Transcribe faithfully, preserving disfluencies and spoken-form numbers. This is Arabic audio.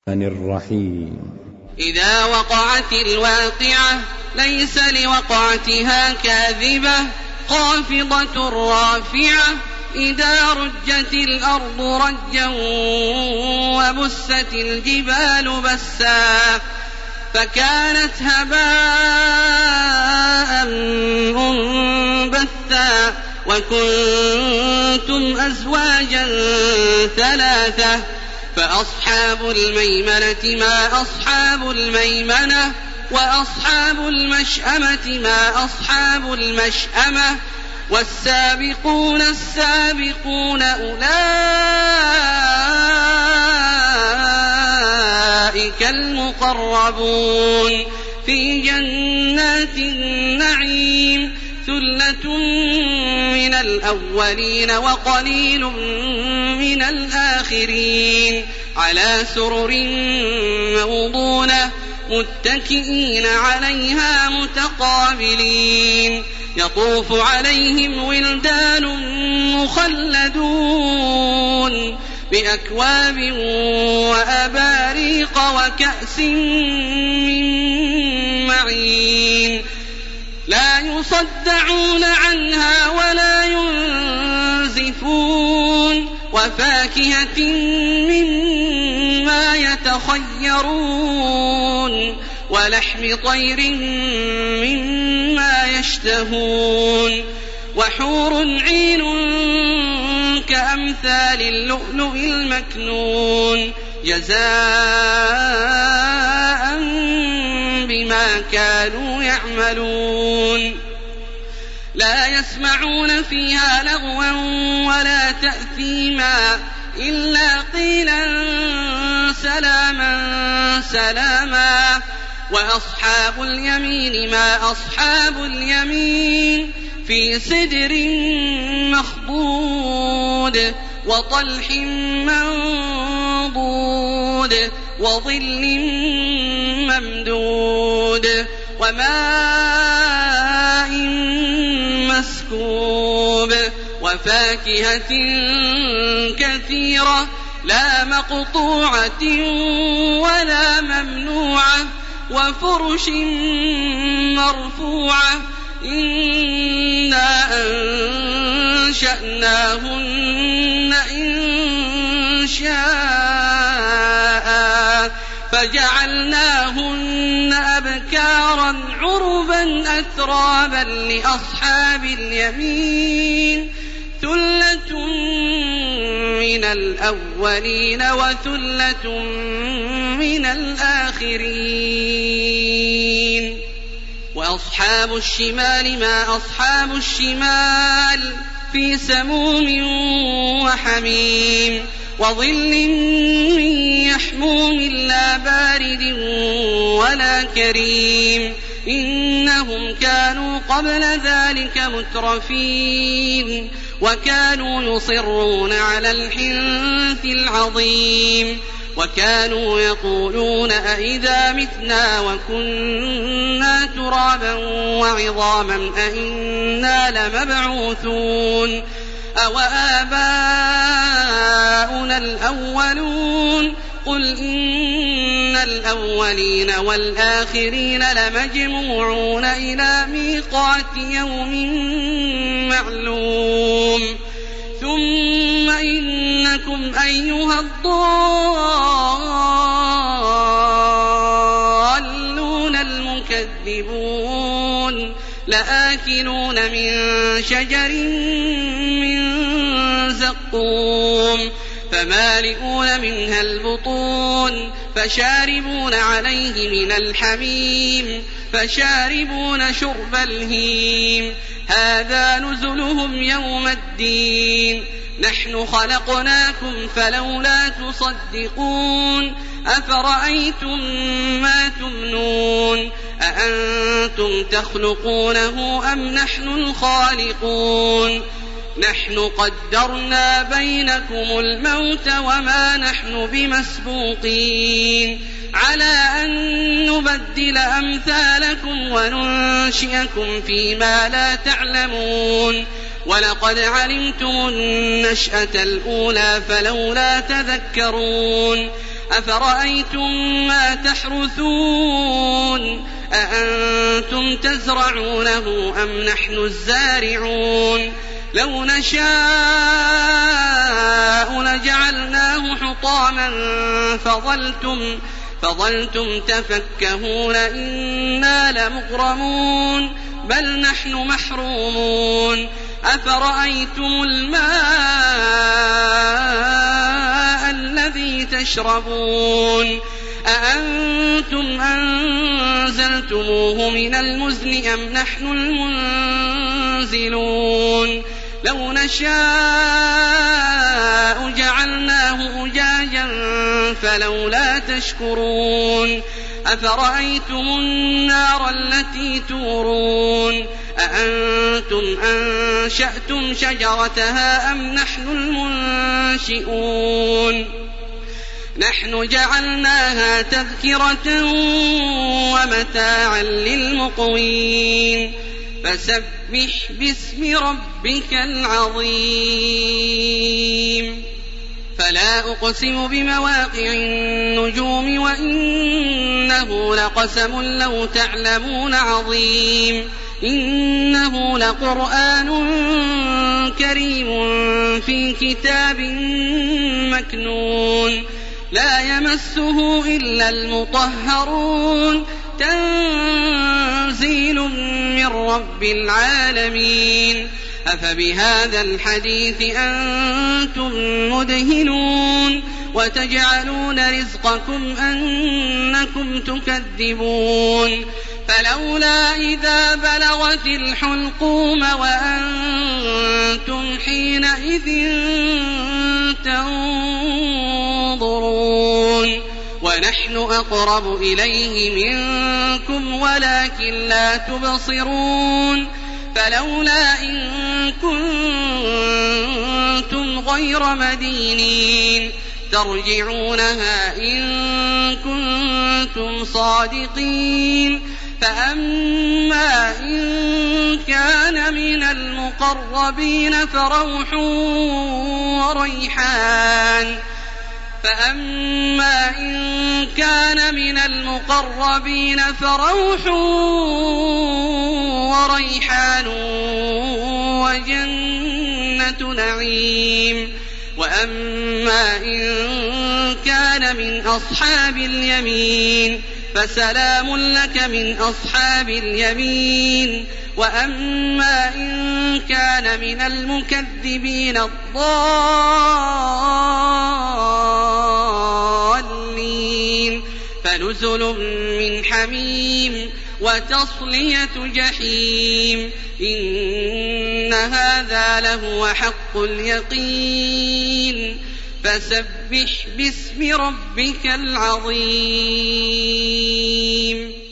الرحيم. إذا وقعت الواقعة ليس لوقعتها كاذبة خافضة رافعة إذا رجت الأرض رجا وبست الجبال بسا فكانت هباء منبثا وكنتم أزواجا ثلاثة فأصحاب الميمنة ما أصحاب الميمنة وأصحاب المشأمة ما أصحاب المشأمة والسابقون السابقون أولئك المقربون في جنات النعيم ثلة من الأولين وقليل من الآخرين على سرر موضونة متكئين عليها متقابلين يطوف عليهم ولدان مخلدون بأكواب وأباريق وكأس من معين لا يصدعون عنها ولا ينزفون وفاكهة مما يتخيرون ولحم طير مما يشتهون وحور عين كأمثال اللؤلؤ المكنون جزاء بما كانوا يعملون لا يسمعون فيها لغوا ولا تأثيما إلا قيلا سلاما سلاما وأصحاب اليمين ما أصحاب اليمين في سدر مخضود وطلح منضود وظل ممدود وماء مسكوب وفاكهة كثيرة لا مقطوعة ولا ممنوعة وفرش مرفوعة إنا أنشأناهن إن شاء فجعلناهن أبكارا عربا أترابا لأصحاب اليمين ثلة من الأولين وثلة من الآخرين وأصحاب الشمال ما أصحاب الشمال في سموم وحميم وظل من يحموم لا بارد ولا كريم إنهم كانوا قبل ذلك مترفين وكانوا يصرون على الحنث العظيم وكانوا يقولون أئذا متنا وكنا ترابا وعظاما أئنا لمبعوثون أو آباؤنا الأولون قل إن الأولين والآخرين لمجموعون إلى ميقات يوم معلوم ثم إنكم أيها الضالون المكذبون لآكلون من شجر من زقوم فمالئون منها البطون فشاربون عليه من الحميم فشاربون شرب الهيم هذا نزلهم يوم الدين نحن خلقناكم فلولا تصدقون أفرأيتم ما تمنون أأنتم تخلقونه أم نحن الخالقون نحن قدرنا بينكم الموت وما نحن بمسبوقين على أن نبدل أمثالكم وننشئكم فيما لا تعلمون ولقد علمتم النشأة الأولى فلولا تذكرون أفرأيتم ما تحرثون أأنتم تزرعونه أم نحن الزارعون لو نشاء لجعلناه حطاما فظلتم, فظلتم تفكهون إنا لمغرمون بل نحن محرومون أفرأيتم الماء الذي تشربون أأنتم أنزلتموه من المزن أم نحن المنزلون لو نشاء جعلناه أجاجا فلولا تشكرون أفرأيتم النار التي تورون أأنتم أنشأتم شجرتها أم نحن المنشئون نحن جعلناها تذكرة ومتاعا للمقوين فسبح باسم ربك العظيم فلا أقسم بمواقع النجوم وإنه لقسم لو تعلمون عظيم إنه لقرآن كريم في كتاب مكنون لا يمسه إلا المطهرون تنزيل من رب العالمين أفبهذا الحديث أنتم مدهنون وتجعلون رزقكم أنكم تكذبون فلولا إذا بلغت الحلقوم وأنتم حينئذ تنظرون ونحن أقرب إليه منكم ولكن لا تبصرون فلولا إن كنتم غير مدينين ترجعونها إن كنتم صادقين فأما إن كان من المقربين فروح وريحان فأما إن كان من المقربين فروح وريحان وجنة نعيم وأما إن كان من أصحاب اليمين فسلام لك من أصحاب اليمين وأما إن كان من المكذبين الضالين فنزل من حميم وتصلية جحيم إن هذا لهو حق اليقين فسبح باسم ربك العظيم